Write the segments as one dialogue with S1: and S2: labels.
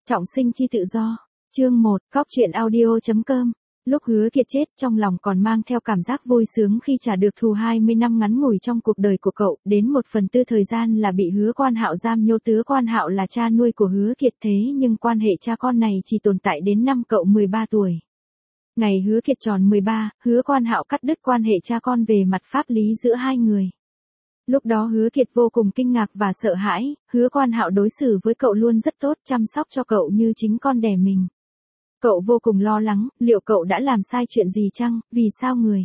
S1: Trọng sinh chi tự do. Chương 1, Cóc truyện audio.com. Lúc Hứa Kiệt chết, trong lòng còn mang theo cảm giác vui sướng khi trả được thù 20 năm ngắn ngủi trong cuộc đời của cậu, đến 1/4 thời gian là bị Hứa Quan Hạo giam nhốt. Hứa Quan Hạo là cha nuôi của Hứa Kiệt, thế nhưng quan hệ cha con này chỉ tồn tại đến năm cậu 13 tuổi. Ngày Hứa Kiệt tròn 13, Hứa Quan Hạo cắt đứt quan hệ cha con về mặt pháp lý giữa hai người. Lúc đó Hứa Kiệt vô cùng kinh ngạc và sợ hãi, Hứa Quan Hạo đối xử với cậu luôn rất tốt, chăm sóc cho cậu như chính con đẻ mình. Cậu vô cùng lo lắng, liệu cậu đã làm sai chuyện gì chăng, vì sao người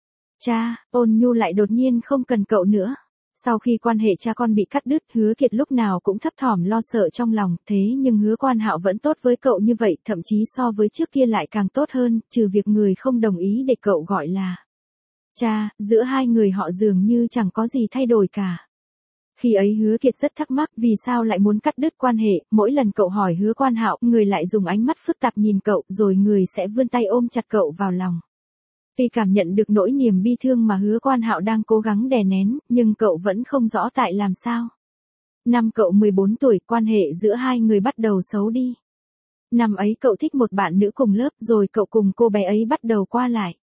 S1: cha, Ôn Nhu lại đột nhiên không cần cậu nữa. Sau khi quan hệ cha con bị cắt đứt, Hứa Kiệt lúc nào cũng thấp thỏm lo sợ trong lòng, thế nhưng Hứa Quan Hạo vẫn tốt với cậu như vậy, thậm chí so với trước kia lại càng tốt hơn, trừ việc người không đồng ý để cậu gọi là cha, giữa hai người họ dường như chẳng có gì thay đổi cả. Khi ấy Hứa Kiệt rất thắc mắc vì sao lại muốn cắt đứt quan hệ, mỗi lần cậu hỏi Hứa Quan Hạo, người lại dùng ánh mắt phức tạp nhìn cậu, rồi người sẽ vươn tay ôm chặt cậu vào lòng. Vì cảm nhận được nỗi niềm bi thương mà Hứa Quan Hạo đang cố gắng đè nén, nhưng cậu vẫn không rõ tại làm sao. Năm cậu 14 tuổi, quan hệ giữa hai người bắt đầu xấu đi. Năm ấy cậu thích một bạn nữ cùng lớp, rồi cậu cùng cô bé ấy bắt đầu qua lại.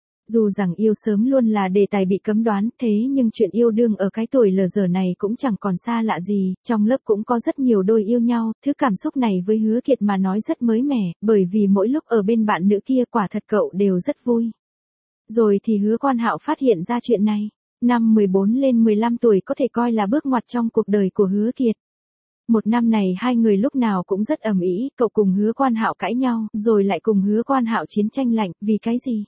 S1: Dù rằng yêu sớm luôn là đề tài bị cấm đoán, thế nhưng chuyện yêu đương ở cái tuổi lờ dở này cũng chẳng còn xa lạ gì, trong lớp cũng có rất nhiều đôi yêu nhau, thứ cảm xúc này với Hứa Kiệt mà nói rất mới mẻ, bởi vì mỗi lúc ở bên bạn nữ kia quả thật cậu đều rất vui. Rồi thì Hứa Quan Hạo phát hiện ra chuyện này. Năm 14 lên 15 tuổi có thể coi là bước ngoặt trong cuộc đời của Hứa Kiệt. Một năm này hai người lúc nào cũng rất ầm ĩ, cậu cùng Hứa Quan Hạo cãi nhau, rồi lại cùng Hứa Quan Hạo chiến tranh lạnh, vì cái gì?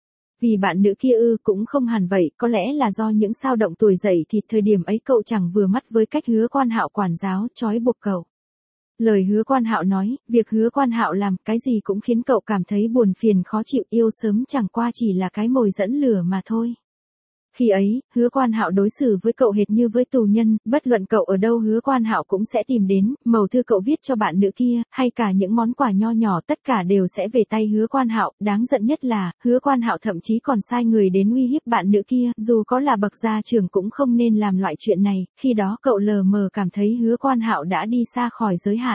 S1: Vì bạn nữ kia cũng không hẳn vậy, có lẽ là do những sao động tuổi dậy thì thời điểm ấy cậu chẳng vừa mắt với cách Hứa Quan Hạo quản giáo, trói buộc cậu. Lời Hứa Quan Hạo nói, việc Hứa Quan Hạo làm cái gì cũng khiến cậu cảm thấy buồn phiền khó chịu, yêu sớm chẳng qua chỉ là cái mồi dẫn lửa mà thôi. Khi ấy, Hứa Quan Hạo đối xử với cậu hệt như với tù nhân, bất luận cậu ở đâu Hứa Quan Hạo cũng sẽ tìm đến, mẩu thư cậu viết cho bạn nữ kia, hay cả những món quà nho nhỏ tất cả đều sẽ về tay Hứa Quan Hạo, đáng giận nhất là, Hứa Quan Hạo thậm chí còn sai người đến uy hiếp bạn nữ kia, dù có là bậc gia trưởng cũng không nên làm loại chuyện này, khi đó cậu lờ mờ cảm thấy Hứa Quan Hạo đã đi xa khỏi giới hạn.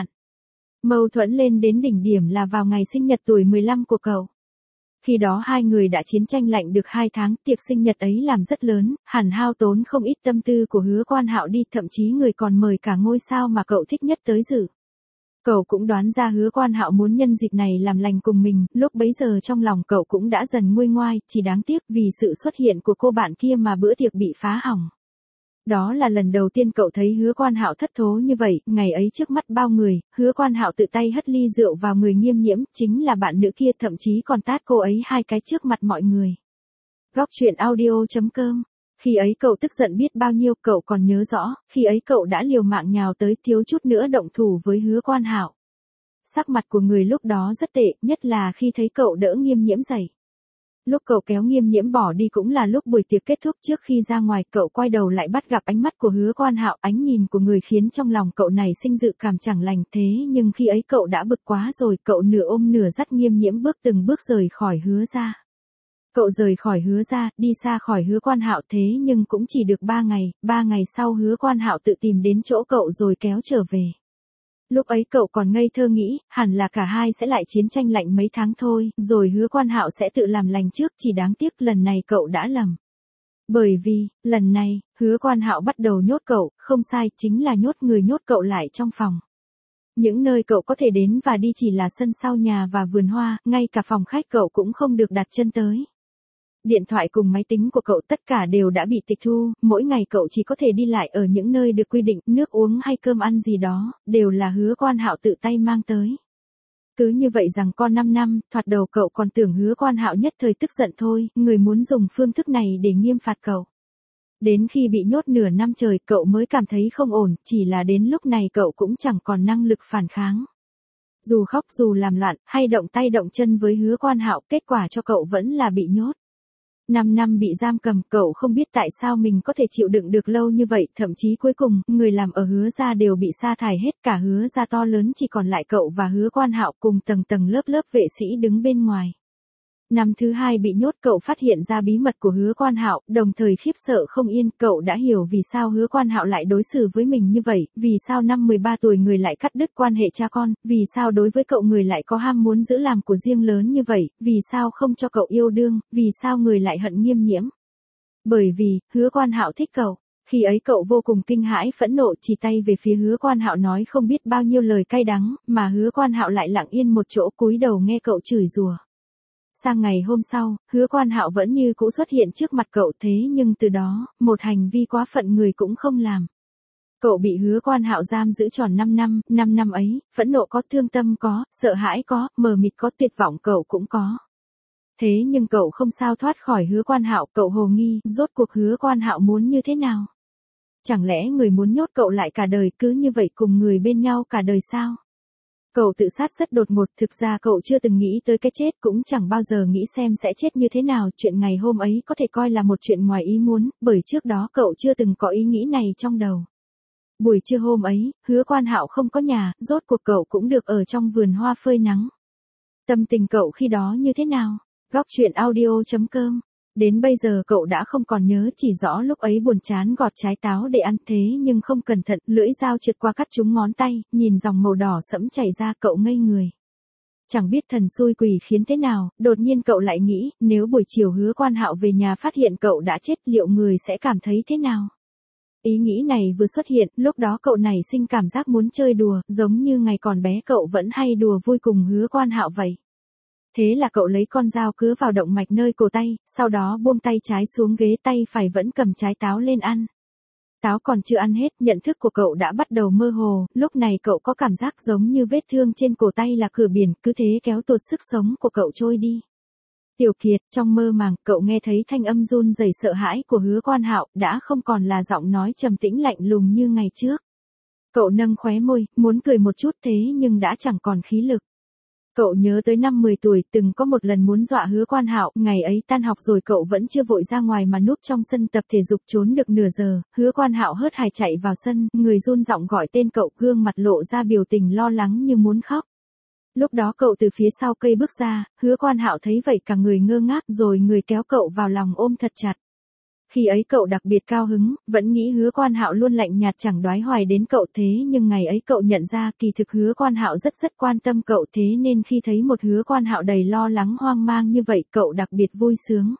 S1: Mâu thuẫn lên đến đỉnh điểm là vào ngày sinh nhật tuổi 15 của cậu. Khi đó hai người đã chiến tranh lạnh được 2 tháng, tiệc sinh nhật ấy làm rất lớn, hẳn hao tốn không ít tâm tư của Hứa Quan Hạo đi, thậm chí người còn mời cả ngôi sao mà cậu thích nhất tới dự. Cậu cũng đoán ra Hứa Quan Hạo muốn nhân dịp này làm lành cùng mình, lúc bấy giờ trong lòng cậu cũng đã dần nguôi ngoai, chỉ đáng tiếc vì sự xuất hiện của cô bạn kia mà bữa tiệc bị phá hỏng. Đó là lần đầu tiên cậu thấy Hứa Quan Hạo thất thố như vậy, ngày ấy trước mắt bao người, Hứa Quan Hạo tự tay hất ly rượu vào người Nghiêm Nhiễm, chính là bạn nữ kia, thậm chí còn tát cô ấy 2 cái trước mặt mọi người. Góc truyện audio.com. Khi ấy cậu tức giận biết bao nhiêu, cậu còn nhớ rõ, khi ấy cậu đã liều mạng nhào tới, thiếu chút nữa động thủ với Hứa Quan Hạo. Sắc mặt của người lúc đó rất tệ, nhất là khi thấy cậu đỡ Nghiêm Nhiễm dậy. Lúc cậu kéo Nghiêm Nhiễm bỏ đi cũng là lúc buổi tiệc kết thúc, trước khi ra ngoài cậu quay đầu lại bắt gặp ánh mắt của Hứa Quan Hạo, ánh nhìn của người khiến trong lòng cậu này sinh dự cảm chẳng lành, thế nhưng khi ấy cậu đã bực quá rồi, cậu nửa ôm nửa dắt Nghiêm Nhiễm từng bước rời khỏi Hứa gia. Cậu rời khỏi Hứa gia, đi xa khỏi Hứa Quan Hạo, thế nhưng cũng chỉ được 3 ngày, 3 ngày sau Hứa Quan Hạo tự tìm đến chỗ cậu rồi kéo trở về. Lúc ấy cậu còn ngây thơ nghĩ, hẳn là cả hai sẽ lại chiến tranh lạnh mấy tháng thôi, rồi Hứa Quan Hạo sẽ tự làm lành trước, chỉ đáng tiếc lần này cậu đã lầm. Bởi vì, lần này, Hứa Quan Hạo bắt đầu nhốt cậu, không sai, chính là nhốt cậu lại trong phòng. Những nơi cậu có thể đến và đi chỉ là sân sau nhà và vườn hoa, ngay cả phòng khách cậu cũng không được đặt chân tới. Điện thoại cùng máy tính của cậu tất cả đều đã bị tịch thu, mỗi ngày cậu chỉ có thể đi lại ở những nơi được quy định, nước uống hay cơm ăn gì đó, đều là Hứa Quan Hạo tự tay mang tới. Cứ như vậy rằng con 5 năm, thoạt đầu cậu còn tưởng Hứa Quan Hạo nhất thời tức giận thôi, người muốn dùng phương thức này để nghiêm phạt cậu. Đến khi bị nhốt nửa năm trời cậu mới cảm thấy không ổn, chỉ là đến lúc này cậu cũng chẳng còn năng lực phản kháng. Dù khóc dù làm loạn, hay động tay động chân với Hứa Quan Hạo, kết quả cho cậu vẫn là bị nhốt. 5 năm bị giam cầm, cậu không biết tại sao mình có thể chịu đựng được lâu như vậy, thậm chí cuối cùng, người làm ở Hứa gia đều bị sa thải hết, cả Hứa gia to lớn chỉ còn lại cậu và Hứa Quan Hạo cùng tầng lớp vệ sĩ đứng bên ngoài. Năm thứ hai bị nhốt cậu phát hiện ra bí mật của Hứa Quan Hạo, đồng thời khiếp sợ không yên, cậu đã hiểu vì sao Hứa Quan Hạo lại đối xử với mình như vậy, vì sao năm 13 tuổi người lại cắt đứt quan hệ cha con, vì sao đối với cậu người lại có ham muốn giữ làm của riêng lớn như vậy, vì sao không cho cậu yêu đương, vì sao người lại hận Nghiêm Nhiễm. Bởi vì, Hứa Quan Hạo thích cậu. Khi ấy cậu vô cùng kinh hãi phẫn nộ chỉ tay về phía Hứa Quan Hạo nói không biết bao nhiêu lời cay đắng, mà Hứa Quan Hạo lại lặng yên một chỗ cúi đầu nghe cậu chửi rủa. Sang ngày hôm sau, Hứa Quan Hạo vẫn như cũ xuất hiện trước mặt cậu thế nhưng từ đó, một hành vi quá phận người cũng không làm. Cậu bị Hứa Quan Hạo giam giữ tròn 5 năm, 5 năm ấy, phẫn nộ có, thương tâm có, sợ hãi có, mờ mịt có, tuyệt vọng cậu cũng có. Thế nhưng cậu không sao thoát khỏi Hứa Quan Hạo, cậu hồ nghi, rốt cuộc Hứa Quan Hạo muốn như thế nào? Chẳng lẽ người muốn nhốt cậu lại cả đời cứ như vậy cùng người bên nhau cả đời sao? Cậu tự sát rất đột ngột, thực ra cậu chưa từng nghĩ tới cái chết, cũng chẳng bao giờ nghĩ xem sẽ chết như thế nào, chuyện ngày hôm ấy có thể coi là một chuyện ngoài ý muốn, bởi trước đó cậu chưa từng có ý nghĩ này trong đầu. Buổi trưa hôm ấy, Hứa Quan Hạo không có nhà, rốt cuộc cậu cũng được ở trong vườn hoa phơi nắng. Tâm tình cậu khi đó như thế nào? Góc truyện audio.com. Đến bây giờ cậu đã không còn nhớ, chỉ rõ lúc ấy buồn chán gọt trái táo để ăn thế nhưng không cẩn thận, lưỡi dao trượt qua cắt trúng ngón tay, nhìn dòng màu đỏ sẫm chảy ra cậu ngây người. Chẳng biết thần xui quỷ khiến thế nào, đột nhiên cậu lại nghĩ, nếu buổi chiều Hứa Quan Hạo về nhà phát hiện cậu đã chết liệu người sẽ cảm thấy thế nào? Ý nghĩ này vừa xuất hiện, lúc đó cậu nảy sinh cảm giác muốn chơi đùa, giống như ngày còn bé cậu vẫn hay đùa vui cùng Hứa Quan Hạo vậy. Thế là cậu lấy con dao cứa vào động mạch nơi cổ tay, sau đó buông tay trái xuống ghế, tay phải vẫn cầm trái táo lên ăn. Táo còn chưa ăn hết, nhận thức của cậu đã bắt đầu mơ hồ, lúc này cậu có cảm giác giống như vết thương trên cổ tay là cửa biển, cứ thế kéo tuột sức sống của cậu trôi đi. Tiểu Kiệt, trong mơ màng, cậu nghe thấy thanh âm run rẩy sợ hãi của Hứa Quan Hạo, đã không còn là giọng nói trầm tĩnh lạnh lùng như ngày trước. Cậu nâng khóe môi, muốn cười một chút thế nhưng đã chẳng còn khí lực. Cậu nhớ tới năm 10 tuổi, từng có một lần muốn dọa Hứa Quan Hạo, ngày ấy tan học rồi cậu vẫn chưa vội ra ngoài mà núp trong sân tập thể dục trốn được nửa giờ, Hứa Quan Hạo hớt hải chạy vào sân, người run giọng gọi tên cậu, gương mặt lộ ra biểu tình lo lắng như muốn khóc. Lúc đó cậu từ phía sau cây bước ra, Hứa Quan Hạo thấy vậy cả người ngơ ngác rồi người kéo cậu vào lòng ôm thật chặt. Khi ấy cậu đặc biệt cao hứng, vẫn nghĩ Hứa Quan Hạo luôn lạnh nhạt chẳng đoái hoài đến cậu thế nhưng ngày ấy cậu nhận ra kỳ thực Hứa Quan Hạo rất quan tâm cậu thế nên khi thấy một Hứa Quan Hạo đầy lo lắng hoang mang như vậy cậu đặc biệt vui sướng.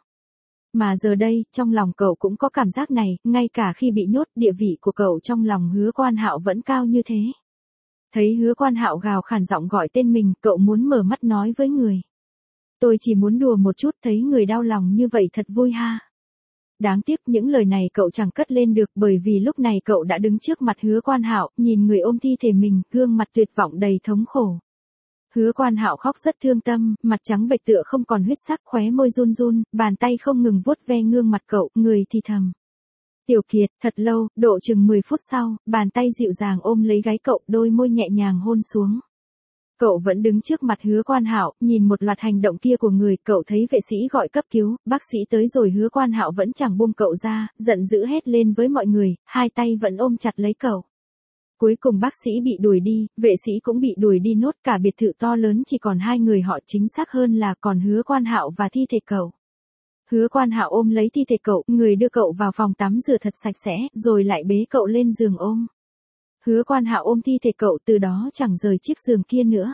S1: Mà giờ đây, trong lòng cậu cũng có cảm giác này, ngay cả khi bị nhốt địa vị của cậu trong lòng Hứa Quan Hạo vẫn cao như thế. Thấy Hứa Quan Hạo gào khản giọng gọi tên mình, cậu muốn mở mắt nói với người. Tôi chỉ muốn đùa một chút, thấy người đau lòng như vậy thật vui ha. Đáng tiếc những lời này cậu chẳng cất lên được bởi vì lúc này cậu đã đứng trước mặt Hứa Quan Hạo, nhìn người ôm thi thể mình, gương mặt tuyệt vọng đầy thống khổ. Hứa Quan Hạo khóc rất thương tâm, mặt trắng bệch tựa không còn huyết sắc, khóe môi run run, bàn tay không ngừng vuốt ve gương mặt cậu, người thì thầm. Tiểu Kiệt, thật lâu, độ chừng 10 phút sau, bàn tay dịu dàng ôm lấy gáy cậu, đôi môi nhẹ nhàng hôn xuống. Cậu vẫn đứng trước mặt Hứa Quan Hạo, nhìn một loạt hành động kia của người, cậu thấy vệ sĩ gọi cấp cứu, bác sĩ tới rồi Hứa Quan Hạo vẫn chẳng buông cậu ra, giận dữ hét lên với mọi người, hai tay vẫn ôm chặt lấy cậu. Cuối cùng bác sĩ bị đuổi đi, vệ sĩ cũng bị đuổi đi nốt, cả biệt thự to lớn chỉ còn hai người họ, chính xác hơn là còn Hứa Quan Hạo và thi thể cậu. Hứa Quan Hạo ôm lấy thi thể cậu, người đưa cậu vào phòng tắm rửa thật sạch sẽ, rồi lại bế cậu lên giường ôm. Hứa Quan Hạo ôm thi thể cậu từ đó chẳng rời chiếc giường kia nữa.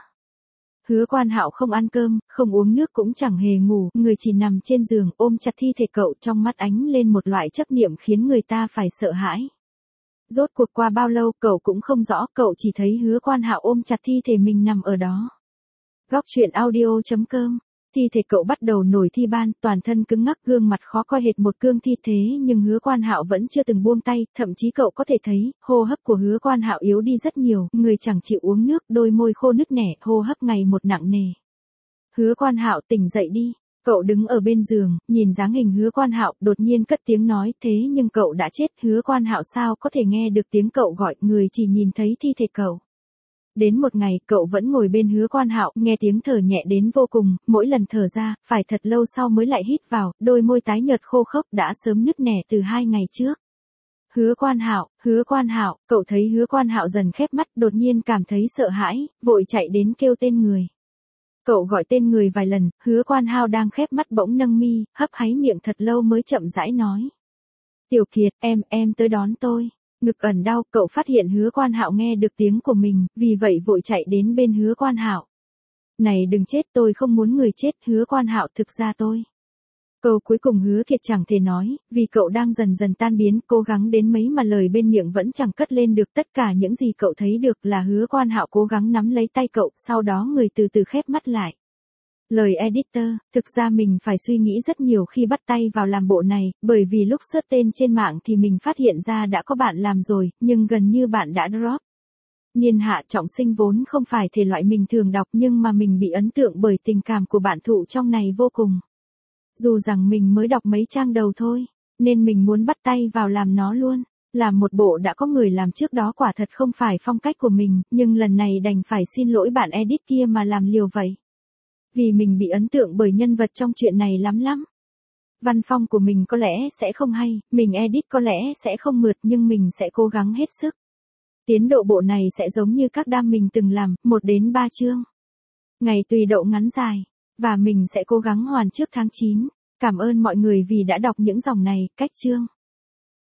S1: Hứa Quan Hạo không ăn cơm, không uống nước cũng chẳng hề ngủ, người chỉ nằm trên giường ôm chặt thi thể cậu, trong mắt ánh lên một loại chấp niệm khiến người ta phải sợ hãi. Rốt cuộc qua bao lâu cậu cũng không rõ, cậu chỉ thấy Hứa Quan Hạo ôm chặt thi thể mình nằm ở đó. Góc truyện audio.com. Thi thể cậu bắt đầu nổi thi ban, toàn thân cứng ngắc, gương mặt khó coi hệt một cương thi thế nhưng Hứa Quan Hạo vẫn chưa từng buông tay, thậm chí cậu có thể thấy, hô hấp của Hứa Quan Hạo yếu đi rất nhiều, người chẳng chịu uống nước, đôi môi khô nứt nẻ, hô hấp ngày một nặng nề. Hứa Quan Hạo tỉnh dậy đi. Cậu đứng ở bên giường, nhìn dáng hình Hứa Quan Hạo, đột nhiên cất tiếng nói, thế nhưng cậu đã chết, Hứa Quan Hạo sao có thể nghe được tiếng cậu gọi, người chỉ nhìn thấy thi thể cậu. Đến một ngày, cậu vẫn ngồi bên Hứa Quan Hạo, nghe tiếng thở nhẹ đến vô cùng, mỗi lần thở ra, phải thật lâu sau mới lại hít vào, đôi môi tái nhợt khô khốc đã sớm nứt nẻ từ 2 ngày trước. Hứa Quan Hạo, cậu thấy Hứa Quan Hạo dần khép mắt, đột nhiên cảm thấy sợ hãi, vội chạy đến kêu tên người. Cậu gọi tên người vài lần, Hứa Quan Hao đang khép mắt bỗng nâng mi, hấp háy miệng thật lâu mới chậm rãi nói. Tiểu Kiệt, em tới đón tôi. Ngực ẩn đau, cậu phát hiện Hứa Quan Hạo nghe được tiếng của mình, vì vậy vội chạy đến bên Hứa Quan Hạo. Này đừng chết, tôi không muốn người chết, Hứa Quan Hạo, thực ra tôi. Câu cuối cùng Hứa Kiệt chẳng thể nói, vì cậu đang dần dần tan biến, cố gắng đến mấy mà lời bên miệng vẫn chẳng cất lên được. Tất cả những gì cậu thấy được là Hứa Quan Hạo cố gắng nắm lấy tay cậu, sau đó người từ từ khép mắt lại. Lời editor, thực ra mình phải suy nghĩ rất nhiều khi bắt tay vào làm bộ này, bởi vì lúc search tên trên mạng thì mình phát hiện ra đã có bạn làm rồi, nhưng gần như bạn đã drop. Niên Hạ Trọng Sinh vốn không phải thể loại mình thường đọc nhưng mà mình bị ấn tượng bởi tình cảm của bạn thụ trong này vô cùng. Dù rằng mình mới đọc mấy trang đầu thôi, nên mình muốn bắt tay vào làm nó luôn. Làm một bộ đã có người làm trước đó quả thật không phải phong cách của mình, nhưng lần này đành phải xin lỗi bạn edit kia mà làm liều vậy. Vì mình bị ấn tượng bởi nhân vật trong chuyện này lắm. Văn phong của mình có lẽ sẽ không hay, mình edit có lẽ sẽ không mượt nhưng mình sẽ cố gắng hết sức. Tiến độ bộ này sẽ giống như các đam mình từng làm, 1 đến 3 chương. Ngày tùy độ ngắn dài. Và mình sẽ cố gắng hoàn trước tháng 9. Cảm ơn mọi người vì đã đọc những dòng này, cách chương.